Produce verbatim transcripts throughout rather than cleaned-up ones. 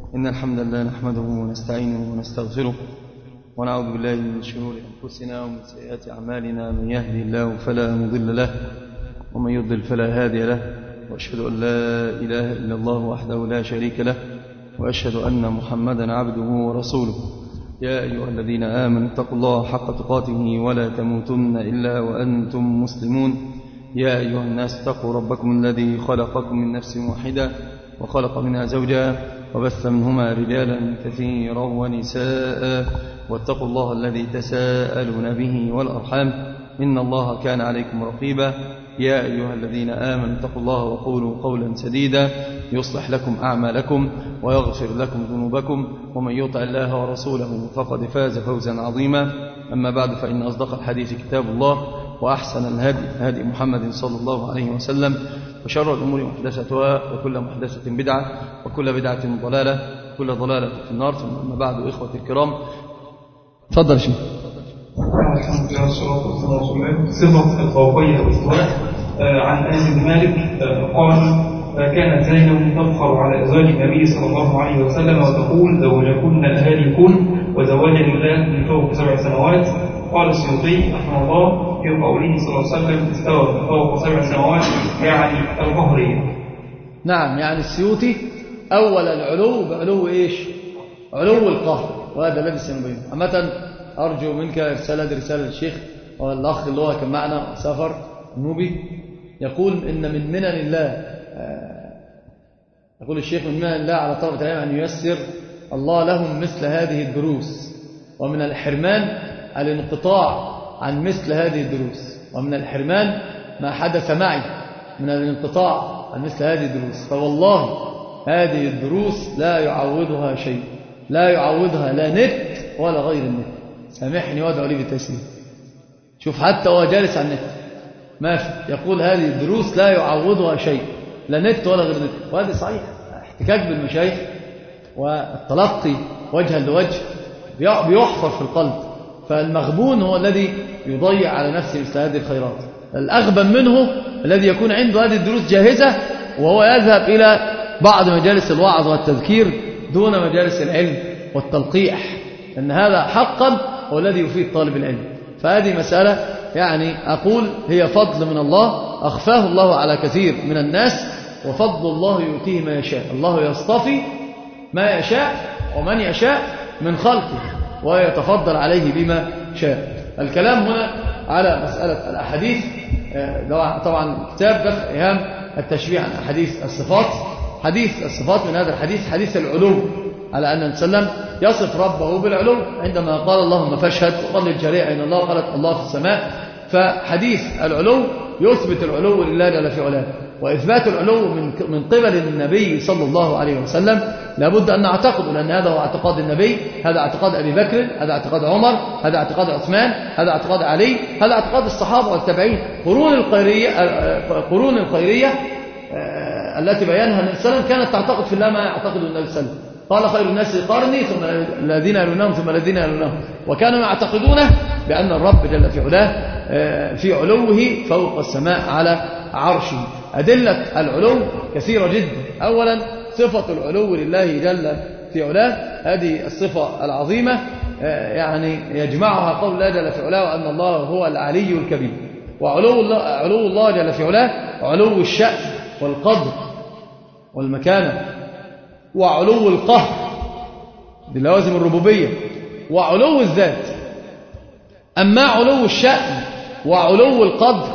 إن الحمد لله نحمده ونستعينه ونستغفره ونعوذ بالله من شرور أنفسنا ومن سيئات أعمالنا. من يهدي الله فلا مضل له ومن يضلل فلا هادي له، وأشهد أن لا إله إلا الله وحده لا شريك له، وأشهد أن محمدا عبده ورسوله. يا أيها الذين آمنوا اتقوا الله حق تقاته ولا تموتن إلا وأنتم مسلمون. يا أيها الناس اتقوا ربكم الذي خلقكم من نفس واحدة وخلق منها زوجها وبث منهما رجالا كثيرا ونساء، واتقوا الله الذي تساءلون به والأرحام إن الله كان عليكم رقيبا. يا أيها الذين آمنوا اتقوا الله وقولوا قولا سديدا يصلح لكم أعمالكم ويغفر لكم ذنوبكم، ومن يطع الله ورسوله فقد فاز فوزا عظيما. أما بعد، فإن أصدق الحديث كتاب الله، وأحسن الهدي هدي محمد صلى الله عليه وسلم، وشر الأمور محدثتها، وكل محدثة بدعة، وكل بدعة ضلالة، وكل ضلالة في النار. ثم أما بعد، إخوتي الكرام، تفضل شيء. الحمد لله والصلاة والسلام على رسول الله. صفة الفوقية والاستواء. عن أنس بن مالك قال: كانت زينب تفخر على أزواج النبي صلى الله عليه وسلم وتقول: زوجكن الأهاليكن وزوجني الله من فوق سبع سماوات. قال السيوطي رحمه الله في قوله صلى الله عليه وسلم: استوى من فوق سبع سماوات، يعني القهرية. نعم، يعني السيوطي أول العلو بعلو إيش؟ علو القهر، وهذا الذي سنبينه. عامة أرجو منك إرسال هذه رسالة للشيخ والأخ اللي هو كان معنا سافر النوبي، يقول إن من منن الله، يقول الشيخ من منن الله على طلبة العلم أن ييسر الله لهم مثل هذه الدروس، ومن الحرمان الانقطاع عن مثل هذه الدروس، ومن الحرمان ما حدث معي من الانقطاع عن مثل هذه الدروس. فوالله هذه الدروس لا يعوضها شيء، لا يعوضها لا نت ولا غير النت. سامحني وادعو لي بالتيسير. شوف، حتى هو جالس على النت ما في، يقول هذه الدروس لا يعوضها شيء، لا نت ولا غير نت. وهذا صحيح. احتكاك بالمشايخ والتلقي وجها لوجه بيحفر في القلب، فالمغبون هو الذي يضيع على نفسه مثل هذه الخيرات. الأغبن منه الذي يكون عنده هذه الدروس جاهزة وهو يذهب إلى بعض مجالس الوعظ والتذكير دون مجالس العلم والتلقيح، أن هذا حقا هو الذي يفيد طالب العلم. فهذه مسألة يعني أقول هي فضل من الله أخفاه الله على كثير من الناس، وفضل الله يؤتيه ما يشاء. الله يصطفي ما يشاء ومن يشاء من خلقه ويتفضل عليه بما شاء. الكلام هنا على مسألة الأحاديث. طبعا كتاب دفع إيهام التشبيه عن أحاديث الصفات. حديث الصفات من هذا الحديث حديث العلو، على أن نسلم يصف ربه بالعلو عندما قال اللهم فاشهد وقال للجريء أين الله، قالت الله في السماء. فحديث العلو يثبت العلو لله جل في علاه، وإثبات العلو من من قبل النبي صلى الله عليه وسلم لابد أن نعتقد، لأن هذا هو اعتقاد النبي، هذا اعتقاد أبي بكر، هذا اعتقاد عمر، هذا اعتقاد عثمان، هذا اعتقاد علي، هذا اعتقاد الصحابة والتابعين. قرون الخيرية قرون الخيرية التي بيانها النبي صلى الله عليه وسلم كانت تعتقد في الله ما يعتقد النبي صلى الله عليه وسلم. قال خير الناس قرني ثم الذين يلونهم ثم الذين يلونهم، وكانوا يعتقدونه بأن الرب جل في علاه في علوه فوق السماء على عرشه. أدلة العلو كثيرة جدا. أولا صفة العلو لله جل في علاه، هذه الصفة العظيمة يعني يجمعها قول الله جل في علاه وأن الله هو العلي الكبير. وعلو الله, علو الله جل في علاه علو الشأن والقدر والمكانة، وعلو القهر بلوازم الربوبية، وعلو الذات. أما علو الشأن وعلو القدر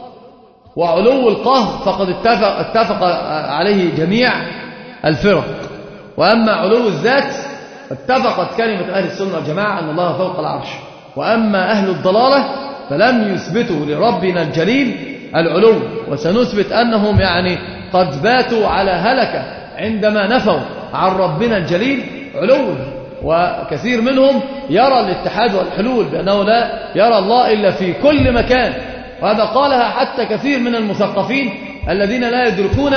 وعلو القهر فقد اتفق, اتفق عليه جميع الفرق. وأما علو الذات اتفقت كلمة أهل السنة والجماعة أن الله فوق العرش. وأما أهل الضلالة فلم يثبتوا لربنا الجليل العلو، وسنثبت أنهم يعني قد باتوا على هلكة عندما نفوا عن ربنا الجليل علوه. وكثير منهم يرى الاتحاد والحلول بأنه لا يرى الله إلا في كل مكان، وهذا قالها حتى كثير من المثقفين الذين لا يدركون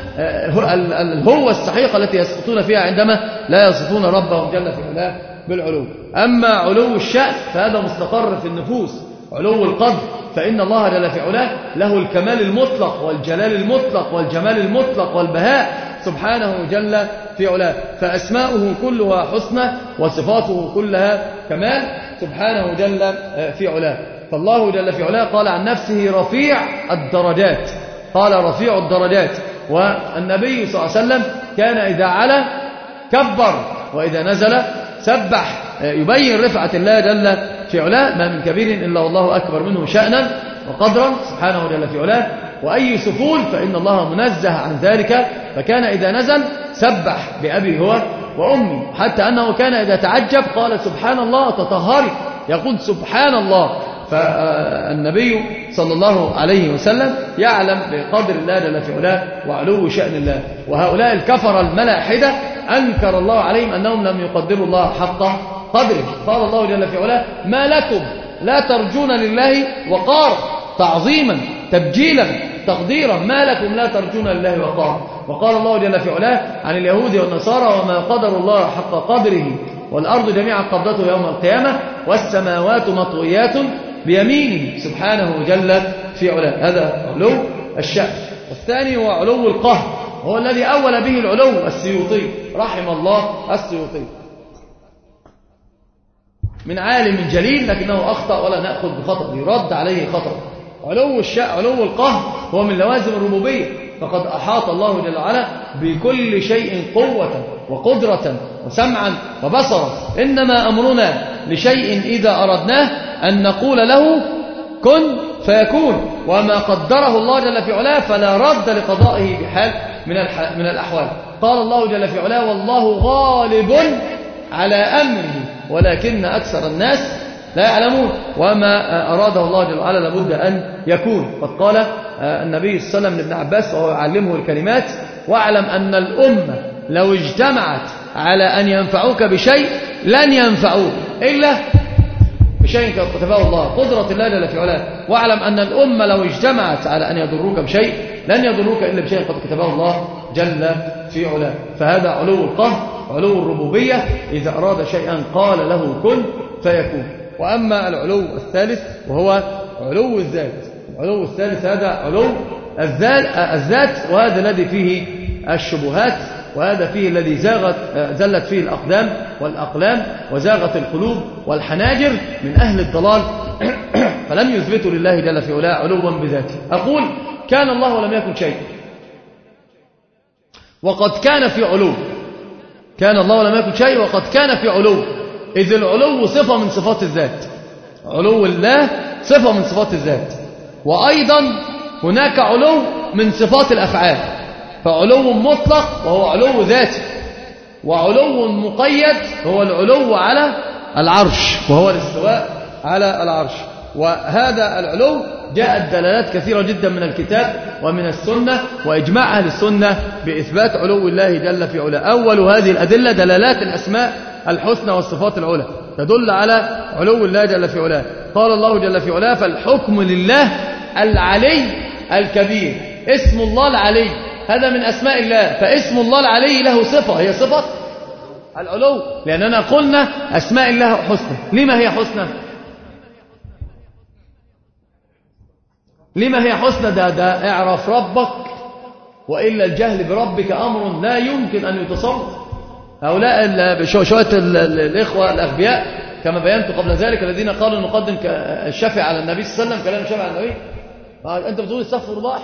الهوة الصحيحة التي يسقطون فيها عندما لا يصفون ربهم جل في علاه بالعلو. أما علو الشأن فهذا مستقر في النفوس. علو القدر فإن الله جل في علاه له الكمال المطلق والجلال المطلق والجمال المطلق والبهاء سبحانه جل في علاه. فأسماؤه كلها حسنى وصفاته كلها كمال سبحانه جل في علاه. فالله جل في علاه قال عن نفسه رفيع الدرجات، قال رفيع الدرجات. والنبي صلى الله عليه وسلم كان إذا علا كبر وإذا نزل سبح، يبين رفعة الله جل في علاه. ما من كبير إلا والله أكبر منه شأنا وقدرا سبحانه جل في علاه. وأي سفول فإن الله منزه عن ذلك. فكان إذا نزل سبح بأبي هو وأمي، حتى أنه كان إذا تعجب قال سبحان الله تطهري، يقول سبحان الله. فالنبي صلى الله عليه وسلم يعلم بقدر الله جل في علاه وعلو شأن الله. وهؤلاء الكفر الملاحدة أنكر الله عليهم أنهم لم يقدروا الله حق قدره. قال الله جل في علاه ما لكم لا ترجون لله وقارا، تعظيما تبجيلا تقديرا، ما لكم لا ترجون لله وقارا. وقال الله جل في علاه عن اليهود والنصارى وما قدر الله حق قدره والأرض جميعا قبضته يوم القيامة والسماوات مطويات بيمينه سبحانه جل في علاه. هذا علو الشأن. والثاني هو علو القهر، هو الذي أول به العلو السيوطي رحم الله السيوطي، من عالم جليل لكنه أخطأ ولا نأخذ بخطأ، يرد عليه خطأ. علو الشأن علو القهر هو من لوازم الربوبية، فقد أحاط الله جل وعلا بكل شيء قوة وقدرة وسمعا وبصرا. إنما أمرنا لشيء إذا أردناه أن نقول له كن فيكون، وما قدره الله جل في علاه فلا رد لقضائه بحال من من الأحوال. قال الله جل في علاه والله غالب على أمره ولكن أكثر الناس لا يعلمون. وما أراده الله جل وعلا لابد أن يكون. قد قال النبي صلى الله عليه وسلم لابن عباس وهو يعلمه الكلمات واعلم أن الأمة لو اجتمعت على أن ينفعوك بشيء لن ينفعوك إلا بشيء قد كتبه الله، قدرة الله جل في علاه. واعلم أن الأمة لو اجتمعت على أن يضروك بشيء لن يضروك إلا بشيء قد كتبه الله جل في علاه. فهذا علو القهر علو الربوبية، إذا أراد شيئا قال له كن فيكون. وأما العلو الثالث وهو علو الذات، العلو الثالث هذا علو الذات، وهذا الذي فيه الشبهات، وهذا فيه الذي زاغت زلت فيه الأقدام والأقلام وزاغت القلوب والحناجر من أهل الضلال فلم يثبتوا لله جل في علاه علوا بذاته. أقول كان الله ولم يكن شيء، وقد كان في علو، كان الله ولم يكن شيء وقد كان في علو، إذ العلو صفة من صفات الذات، علو الله صفة من صفات الذات. وأيضا هناك علو من صفات الأفعال، فعلو مطلق وهو علو ذاتي، وعلو مقيد هو العلو على العرش وهو الاستواء على العرش. وهذا العلو جاءت دلالات كثيرة جدا من الكتاب ومن السنة وإجماع أهل السنة بإثبات علو الله جل في علاه. أول هذه الأدلة دلالات الأسماء الحسنى والصفات العلى تدل على علو الله جل في علاه. قال الله جل في علاه فالحكم لله العلي الكبير. اسم الله العلي هذا من أسماء الله، فاسم الله العلي له صفة هي صفة العلو، لأننا قلنا أسماء الله حسنى. لما هي حسنى؟ لما هي حسنى؟ ده, ده اعرف ربك، وإلا الجهل بربك أمر لا يمكن أن يتصور. هؤلاء شوية الإخوة الأغبياء كما بينت قبل ذلك الذين قالوا نقدم الشفع على النبي صلى الله عليه وسلم كلام الشفع على النبي. أنت بتقول استغفر الله